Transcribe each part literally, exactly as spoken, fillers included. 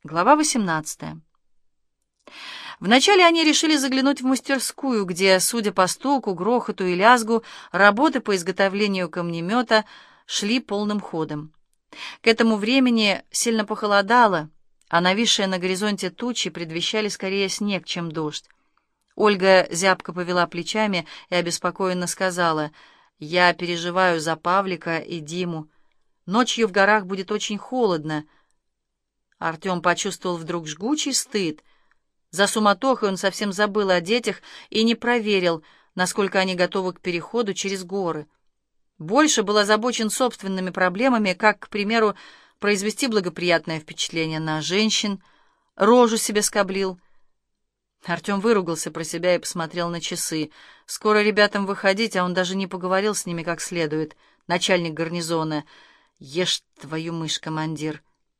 Глава восемнадцатая. Вначале они решили заглянуть в мастерскую, где, судя по стуку, грохоту и лязгу, работы по изготовлению камнемета шли полным ходом. К этому времени сильно похолодало, а нависшие на горизонте тучи предвещали скорее снег, чем дождь. Ольга зябко повела плечами и обеспокоенно сказала: «Я переживаю за Павлика и Диму. Ночью в горах будет очень холодно». Артем почувствовал вдруг жгучий стыд. За суматохой он совсем забыл о детях и не проверил, насколько они готовы к переходу через горы. Больше был озабочен собственными проблемами, как, к примеру, произвести благоприятное впечатление на женщин, рожу себе скоблил. Артем выругался про себя и посмотрел на часы. Скоро ребятам выходить, а он даже не поговорил с ними как следует. Начальник гарнизона. «Ешь твою мышь, командир!»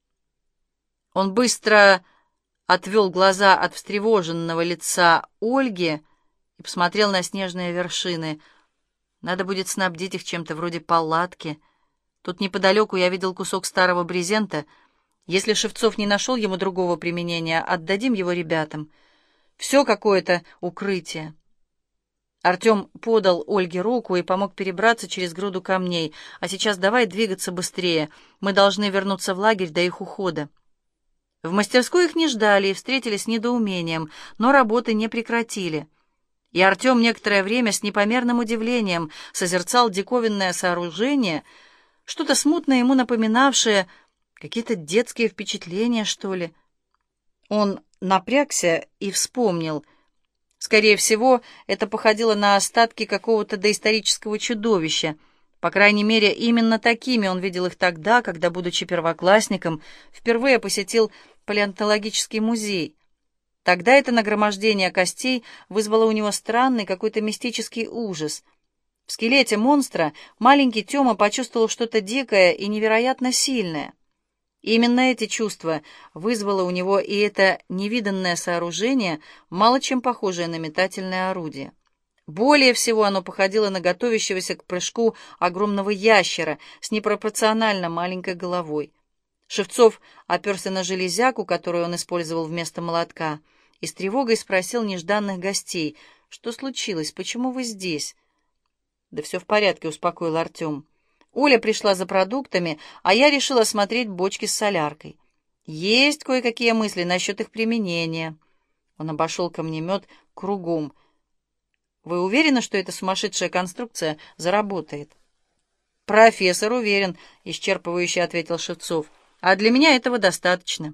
Он быстро отвел глаза от встревоженного лица Ольги и посмотрел на снежные вершины. Надо будет снабдить их чем-то вроде палатки. Тут неподалеку я видел кусок старого брезента. Если Шевцов не нашел ему другого применения, отдадим его ребятам. Все какое-то укрытие. Артем подал Ольге руку и помог перебраться через груду камней. А сейчас давай двигаться быстрее. Мы должны вернуться в лагерь до их ухода. В мастерской их не ждали и встретили с недоумением, но работы не прекратили. И Артем некоторое время с непомерным удивлением созерцал диковинное сооружение, что-то смутно ему напоминавшее какие-то детские впечатления, что ли. Он напрягся и вспомнил. Скорее всего, это походило на остатки какого-то доисторического чудовища. По крайней мере, именно такими он видел их тогда, когда, будучи первоклассником, впервые посетил палеонтологический музей. Тогда это нагромождение костей вызвало у него странный какой-то мистический ужас. В скелете монстра маленький Тёма почувствовал что-то дикое и невероятно сильное. И именно эти чувства вызвало у него и это невиданное сооружение, мало чем похожее на метательное орудие. Более всего оно походило на готовящегося к прыжку огромного ящера с непропорционально маленькой головой. Шевцов оперся на железяку, которую он использовал вместо молотка, и с тревогой спросил нежданных гостей: «Что случилось? Почему вы здесь?» «Да все в порядке», — успокоил Артем. «Оля пришла за продуктами, а я решил осмотреть бочки с соляркой. Есть кое-какие мысли насчет их применения». Он обошел камнемет кругом. «Вы уверены, что эта сумасшедшая конструкция заработает?» «Профессор уверен», — исчерпывающе ответил Шевцов. «А для меня этого достаточно».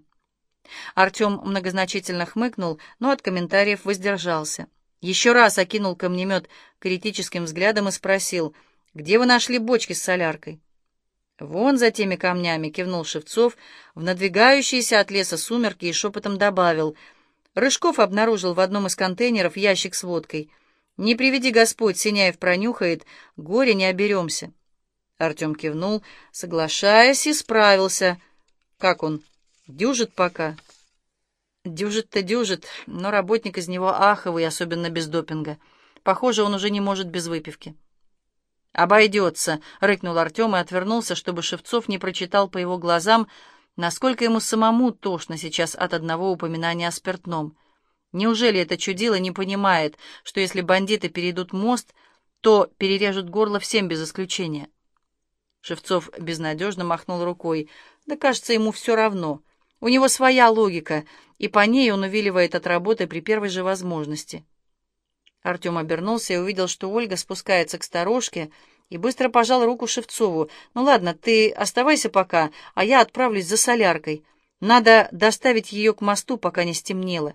Артем многозначительно хмыкнул, но от комментариев воздержался. Еще раз окинул камнемет критическим взглядом и спросил: «Где вы нашли бочки с соляркой?» «Вон за теми камнями», — кивнул Шевцов в надвигающиеся от леса сумерки и шепотом добавил: «Рыжков обнаружил в одном из контейнеров ящик с водкой. Не приведи Господь, Синяев пронюхает, горе не оберемся». Артем кивнул, соглашаясь, и справился. «Как он? Дюжит пока?» «Дюжит-то дюжит, но работник из него аховый, особенно без допинга. Похоже, он уже не может без выпивки». «Обойдется», — рыкнул Артем и отвернулся, чтобы Шевцов не прочитал по его глазам, насколько ему самому тошно сейчас от одного упоминания о спиртном. Неужели это чудило не понимает, что если бандиты перейдут мост, то перережут горло всем без исключения? Шевцов безнадежно махнул рукой. Да, кажется, ему все равно. У него своя логика, и по ней он увиливает от работы при первой же возможности. Артем обернулся и увидел, что Ольга спускается к сторожке, и быстро пожал руку Шевцову. «Ну ладно, ты оставайся пока, а я отправлюсь за соляркой. Надо доставить ее к мосту, пока не стемнело».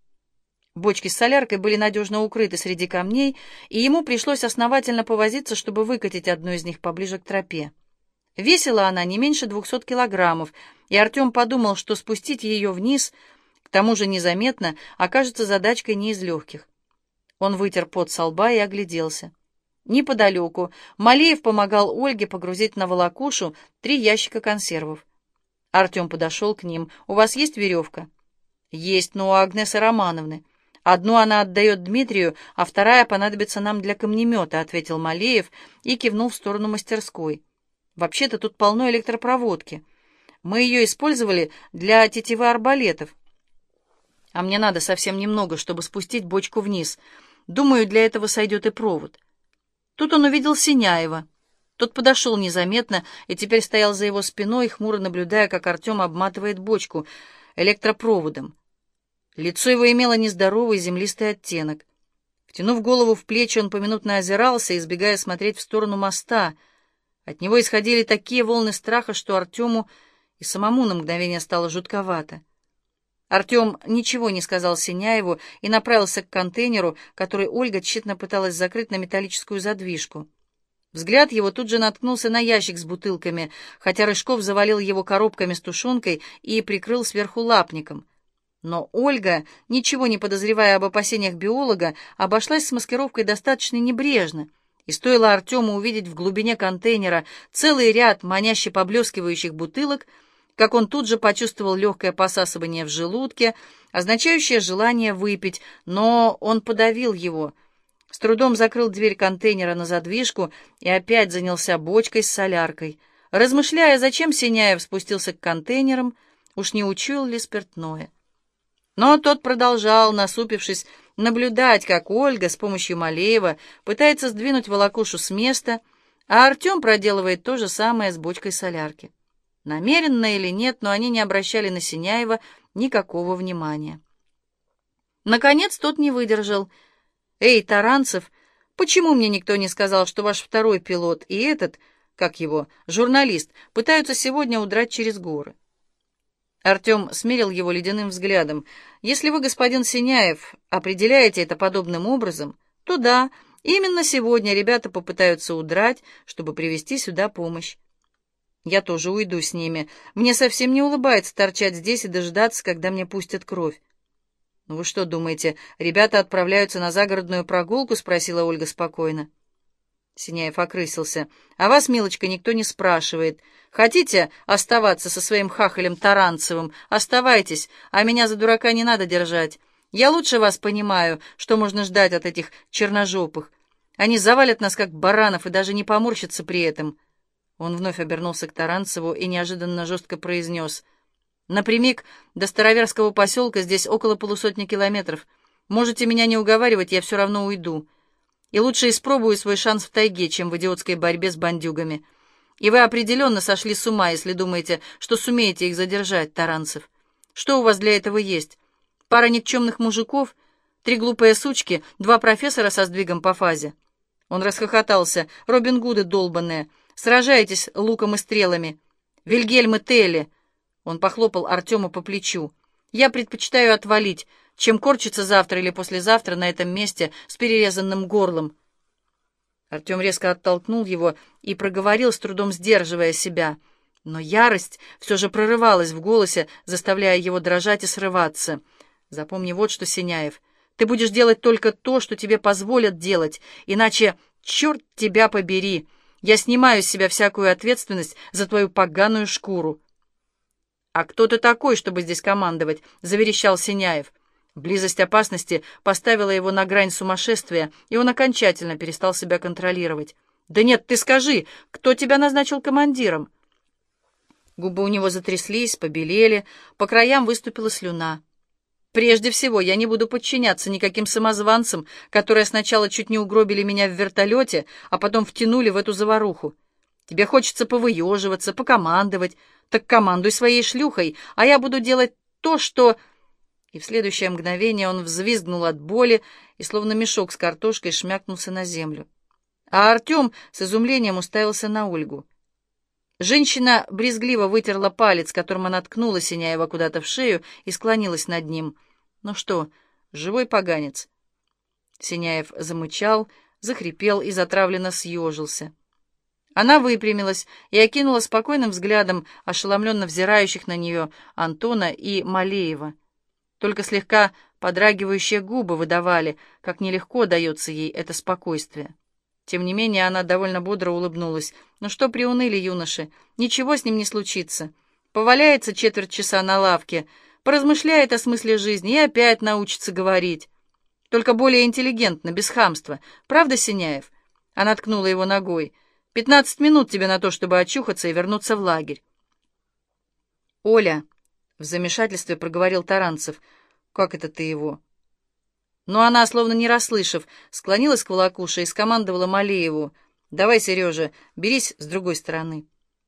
Бочки с соляркой были надежно укрыты среди камней, и ему пришлось основательно повозиться, чтобы выкатить одну из них поближе к тропе. Весила она не меньше двухсот килограммов, и Артем подумал, что спустить ее вниз, к тому же незаметно, окажется задачкой не из легких. Он вытер пот со лба и огляделся. Неподалеку Малеев помогал Ольге погрузить на волокушу три ящика консервов. Артем подошел к ним. «У вас есть веревка?» «Есть, но у Агнесы Романовны. Одну она отдает Дмитрию, а вторая понадобится нам для камнемета», — ответил Малеев и кивнул в сторону мастерской. «Вообще-то тут полно электропроводки. Мы ее использовали для тетивы арбалетов. А мне надо совсем немного, чтобы спустить бочку вниз. Думаю, для этого сойдет и провод». Тут он увидел Синяева. Тот подошел незаметно и теперь стоял за его спиной, хмуро наблюдая, как Артем обматывает бочку электропроводом. Лицо его имело нездоровый землистый оттенок. Втянув голову в плечи, он поминутно озирался, избегая смотреть в сторону моста. От него исходили такие волны страха, что Артему и самому на мгновение стало жутковато. Артем ничего не сказал Синяеву и направился к контейнеру, который Ольга тщетно пыталась закрыть на металлическую задвижку. Взгляд его тут же наткнулся на ящик с бутылками, хотя Рыжков завалил его коробками с тушенкой и прикрыл сверху лапником. Но Ольга, ничего не подозревая об опасениях биолога, обошлась с маскировкой достаточно небрежно, и стоило Артему увидеть в глубине контейнера целый ряд маняще поблескивающих бутылок, как он тут же почувствовал легкое посасывание в желудке, означающее желание выпить, но он подавил его, с трудом закрыл дверь контейнера на задвижку и опять занялся бочкой с соляркой, размышляя, зачем Синяев спустился к контейнерам, уж не учуял ли спиртное. Но тот продолжал, насупившись, наблюдать, как Ольга с помощью Малеева пытается сдвинуть волокушу с места, а Артем проделывает то же самое с бочкой солярки. Намеренно или нет, но они не обращали на Синяева никакого внимания. Наконец тот не выдержал. «Эй, Таранцев, почему мне никто не сказал, что ваш второй пилот и этот, как его, журналист, пытаются сегодня удрать через горы?» Артем смерил его ледяным взглядом. «Если вы, господин Синяев, определяете это подобным образом, то да, именно сегодня ребята попытаются удрать, чтобы привезти сюда помощь. Я тоже уйду с ними. Мне совсем не улыбается торчать здесь и дождаться, когда мне пустят кровь». «Ну вы что думаете, ребята отправляются на загородную прогулку?» — спросила Ольга спокойно. Синяев окрысился. «А вас, милочка, никто не спрашивает. Хотите оставаться со своим хахалем Таранцевым? Оставайтесь, а меня за дурака не надо держать. Я лучше вас понимаю, что можно ждать от этих черножопых. Они завалят нас, как баранов, и даже не поморщатся при этом». Он вновь обернулся к Таранцеву и неожиданно жестко произнес: «Напрямик до Староверского поселка здесь около полусотни километров. Можете меня не уговаривать, я все равно уйду. И лучше испробую свой шанс в тайге, чем в идиотской борьбе с бандюгами. И вы определенно сошли с ума, если думаете, что сумеете их задержать, Таранцев. Что у вас для этого есть? Пара никчемных мужиков, три глупые сучки, два профессора со сдвигом по фазе». Он расхохотался. «Робин Гуды долбанные. Сражайтесь луком и стрелами. Вильгельм и Телли». Он похлопал Артема по плечу. «Я предпочитаю отвалить, чем корчиться завтра или послезавтра на этом месте с перерезанным горлом». Артем резко оттолкнул его и проговорил, с трудом сдерживая себя. Но ярость все же прорывалась в голосе, заставляя его дрожать и срываться. «Запомни вот что, Синяев, ты будешь делать только то, что тебе позволят делать, иначе, черт тебя побери, я снимаю с себя всякую ответственность за твою поганую шкуру». «А кто ты такой, чтобы здесь командовать?» — заверещал Синяев. Близость опасности поставила его на грань сумасшествия, и он окончательно перестал себя контролировать. «Да нет, ты скажи, кто тебя назначил командиром?» Губы у него затряслись, побелели, по краям выступила слюна. «Прежде всего, я не буду подчиняться никаким самозванцам, которые сначала чуть не угробили меня в вертолете, а потом втянули в эту заваруху. Тебе хочется повыеживаться, покомандовать, так командуй своей шлюхой, а я буду делать то, что...» И в следующее мгновение он взвизгнул от боли и, словно мешок с картошкой, шмякнулся на землю. А Артем с изумлением уставился на Ольгу. Женщина брезгливо вытерла палец, которым она ткнула Синяева куда-то в шею, и склонилась над ним. «Ну что, живой поганец?» Синяев замычал, захрипел и затравленно съежился. Она выпрямилась и окинула спокойным взглядом ошеломленно взирающих на нее Антона и Малеева. Только слегка подрагивающие губы выдавали, как нелегко дается ей это спокойствие. Тем не менее, она довольно бодро улыбнулась. «Ну что приуныли юноши? Ничего с ним не случится. Поваляется четверть часа на лавке, поразмышляет о смысле жизни и опять научится говорить. Только более интеллигентно, без хамства. Правда, Синяев?» Она ткнула его ногой. «Пятнадцать минут тебе на то, чтобы очухаться и вернуться в лагерь». «Оля!» — в замешательстве проговорил Таранцев. «Как это ты его?» Но она, словно не расслышав, склонилась к волокуше и скомандовала Малееву: «Давай, Сережа, берись с другой стороны».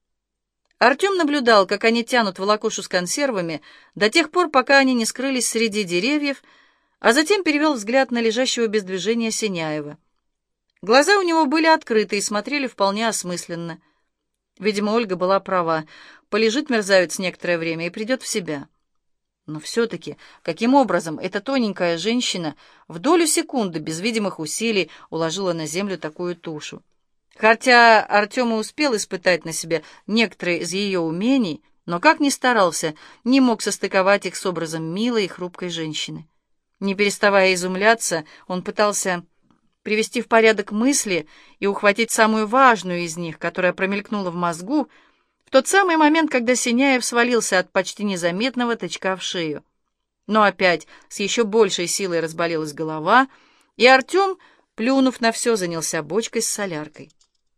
Артем наблюдал, как они тянут волокушу с консервами до тех пор, пока они не скрылись среди деревьев, а затем перевел взгляд на лежащего без движения Синяева. Глаза у него были открыты и смотрели вполне осмысленно. Видимо, Ольга была права. Полежит мерзавец некоторое время и придет в себя. Но все-таки, каким образом эта тоненькая женщина в долю секунды без видимых усилий уложила на землю такую тушу? Хотя Артем и успел испытать на себе некоторые из ее умений, но как ни старался, не мог состыковать их с образом милой и хрупкой женщины. Не переставая изумляться, он пытался привести в порядок мысли и ухватить самую важную из них, которая промелькнула в мозгу, в тот самый момент, когда Синяев свалился от почти незаметного тычка в шею. Но опять с еще большей силой разболелась голова, и Артем, плюнув на все, занялся бочкой с соляркой.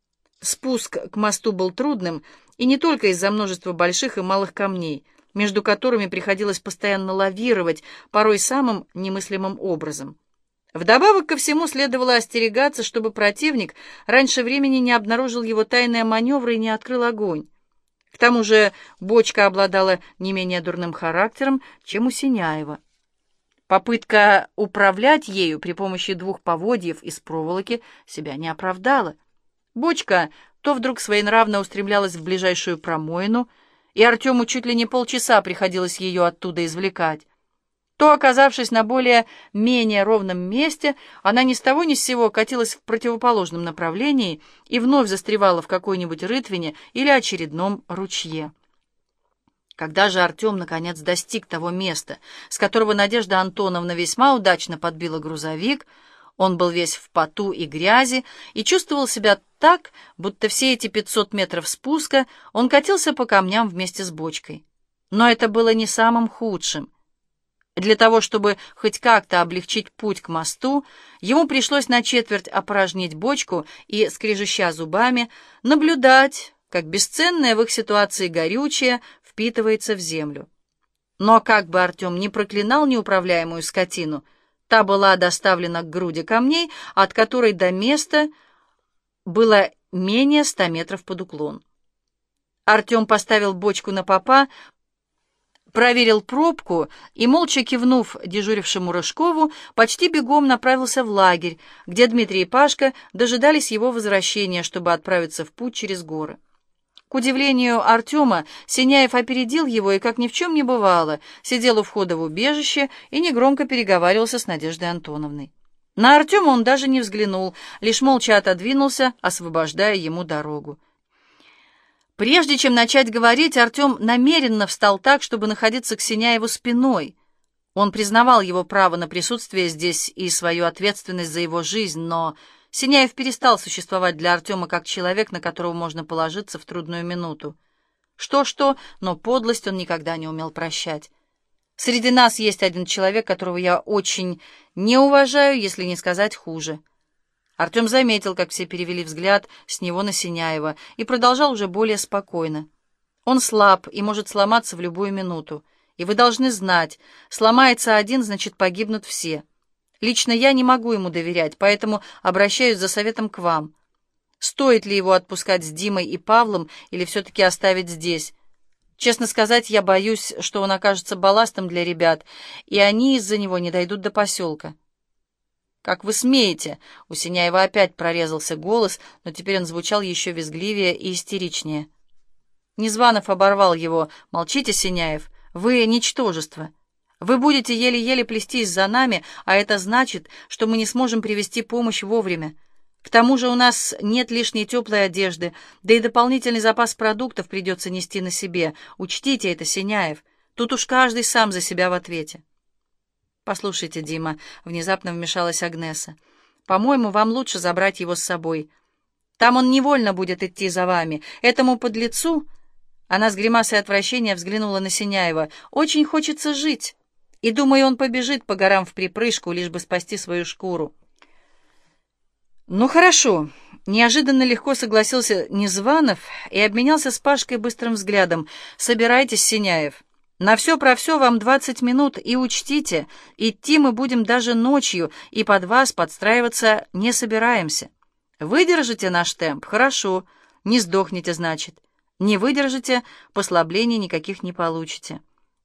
Спуск к мосту был трудным, и не только из-за множества больших и малых камней, между которыми приходилось постоянно лавировать, порой самым немыслимым образом. Вдобавок ко всему следовало остерегаться, чтобы противник раньше времени не обнаружил его тайные маневры и не открыл огонь. К тому же бочка обладала не менее дурным характером, чем у Синяева. Попытка управлять ею при помощи двух поводьев из проволоки себя не оправдала. Бочка то вдруг своенравно устремлялась в ближайшую промоину, и Артему чуть ли не полчаса приходилось ее оттуда извлекать, то, оказавшись на более-менее ровном месте, она ни с того ни с сего катилась в противоположном направлении и вновь застревала в какой-нибудь рытвине или очередном ручье. Когда же Артем наконец достиг того места, с которого Надежда Антоновна весьма удачно подбила грузовик, он был весь в поту и грязи и чувствовал себя так, будто все эти пятьсот метров спуска он катился по камням вместе с бочкой. Но это было не самым худшим. Для того, чтобы хоть как-то облегчить путь к мосту, ему пришлось на четверть опорожнить бочку и, скрежеща зубами, наблюдать, как бесценное в их ситуации горючее впитывается в землю. Но как бы Артем ни проклинал неуправляемую скотину, та была доставлена к груди камней, от которой до места было менее ста метров под уклон. Артем поставил бочку на попа, проверил пробку и, молча кивнув дежурившему Рыжкову, почти бегом направился в лагерь, где Дмитрий и Пашка дожидались его возвращения, чтобы отправиться в путь через горы. К удивлению Артема, Синяев опередил его и, как ни в чем не бывало, сидел у входа в убежище и негромко переговаривался с Надеждой Антоновной. На Артема он даже не взглянул, лишь молча отодвинулся, освобождая ему дорогу. Прежде чем начать говорить, Артем намеренно встал так, чтобы находиться к Синяеву спиной. Он признавал его право на присутствие здесь и свою ответственность за его жизнь, но Синяев перестал существовать для Артема как человек, на которого можно положиться в трудную минуту. Что-что, но подлость он никогда не умел прощать. Среди нас есть один человек, которого я очень не уважаю, если не сказать хуже. Артем заметил, как все перевели взгляд с него на Синяева, и продолжал уже более спокойно. Он слаб и может сломаться в любую минуту. И вы должны знать, сломается один, значит, погибнут все. Лично я не могу ему доверять, поэтому обращаюсь за советом к вам. Стоит ли его отпускать с Димой и Павлом или все-таки оставить здесь? Честно сказать, я боюсь, что он окажется балластом для ребят, и они из-за него не дойдут до поселка. «Как вы смеете?» У Синяева опять прорезался голос, но теперь он звучал еще визгливее и истеричнее. Незванов оборвал его. «Молчите, Синяев, вы ничтожество. Вы будете еле-еле плестись за нами, а это значит, что мы не сможем привезти помощь вовремя. К тому же у нас нет лишней теплой одежды, да и дополнительный запас продуктов придется нести на себе. Учтите это, Синяев. Тут уж каждый сам за себя в ответе». «Послушайте, Дима», — внезапно вмешалась Агнеса, — «по-моему, вам лучше забрать его с собой. Там он невольно будет идти за вами. Этому подлецу...» Она с гримасой отвращения взглянула на Синяева. «Очень хочется жить, и, думаю, он побежит по горам в припрыжку, лишь бы спасти свою шкуру». «Ну хорошо», — неожиданно легко согласился Незванов и обменялся с Пашкой быстрым взглядом. «Собирайтесь, Синяев. На все про все вам двадцать минут, и учтите, идти мы будем даже ночью, и под вас подстраиваться не собираемся. Выдержите наш темп? Хорошо. Не сдохнете, значит. Не выдержите, послаблений никаких не получите.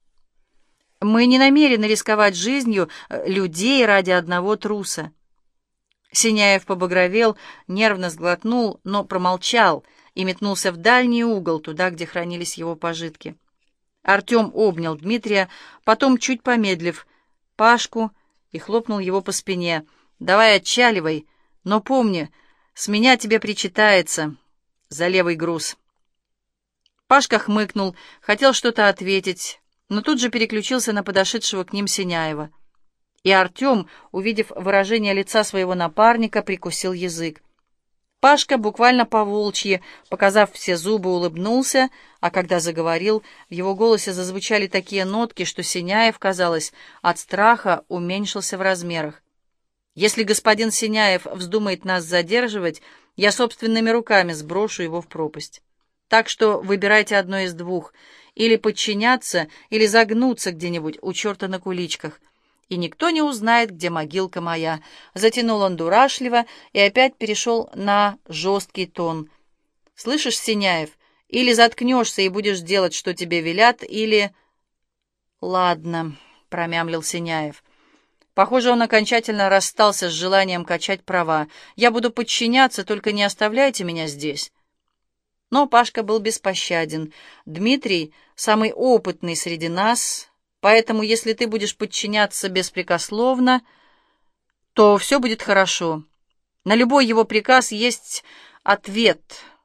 Мы не намерены рисковать жизнью людей ради одного труса». Синяев побагровел, нервно сглотнул, но промолчал и метнулся в дальний угол, туда, где хранились его пожитки. Артем обнял Дмитрия, потом, чуть помедлив, Пашку и хлопнул его по спине. «Давай отчаливай, но помни, с меня тебе причитается за левый груз». Пашка хмыкнул, хотел что-то ответить, но тут же переключился на подошедшего к ним Синяева. И Артем, увидев выражение лица своего напарника, прикусил язык. Пашка буквально по-волчьи, показав все зубы, улыбнулся, а когда заговорил, в его голосе зазвучали такие нотки, что Синяев, казалось, от страха уменьшился в размерах. «Если господин Синяев вздумает нас задерживать, я собственными руками сброшу его в пропасть. Так что выбирайте одно из двух, или подчиняться, или загнуться где-нибудь у черта на куличках. И никто не узнает, где могилка моя». Затянул он дурашливо и опять перешел на жесткий тон. «Слышишь, Синяев, или заткнешься и будешь делать, что тебе велят, или...» «Ладно», — промямлил Синяев. Похоже, он окончательно расстался с желанием качать права. «Я буду подчиняться, только не оставляйте меня здесь». Но Пашка был беспощаден. «Дмитрий самый опытный среди нас, поэтому если ты будешь подчиняться беспрекословно, то все будет хорошо. На любой его приказ есть ответ.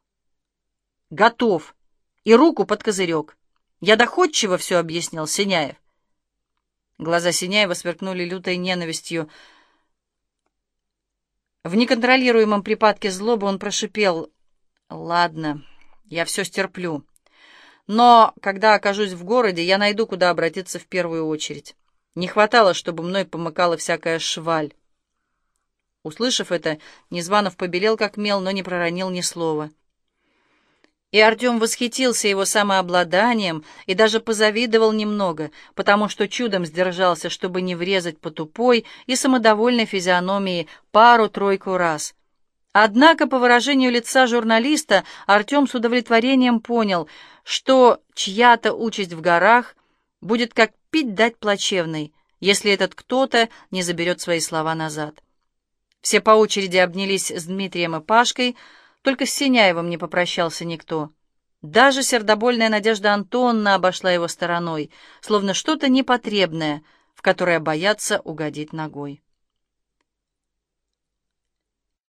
Готов. И руку под козырек. Я доходчиво все объяснил, Синяев». Глаза Синяева сверкнули лютой ненавистью. В неконтролируемом припадке злобы он прошипел: «Ладно, я все стерплю. Но когда окажусь в городе, я найду, куда обратиться в первую очередь. Не хватало, чтобы мной помыкала всякая шваль». Услышав это, Незванов побелел как мел, но не проронил ни слова. И Артем восхитился его самообладанием и даже позавидовал немного, потому что чудом сдержался, чтобы не врезать по тупой и самодовольной физиономии пару-тройку раз. Однако по выражению лица журналиста Артем с удовлетворением понял, что чья-то участь в горах будет как пить дать плачевной, если этот кто-то не заберет свои слова назад. Все по очереди обнялись с Дмитрием и Пашкой, только с Синяевым не попрощался никто. Даже сердобольная Надежда Антоновна обошла его стороной, словно что-то непотребное, в которое боятся угодить ногой.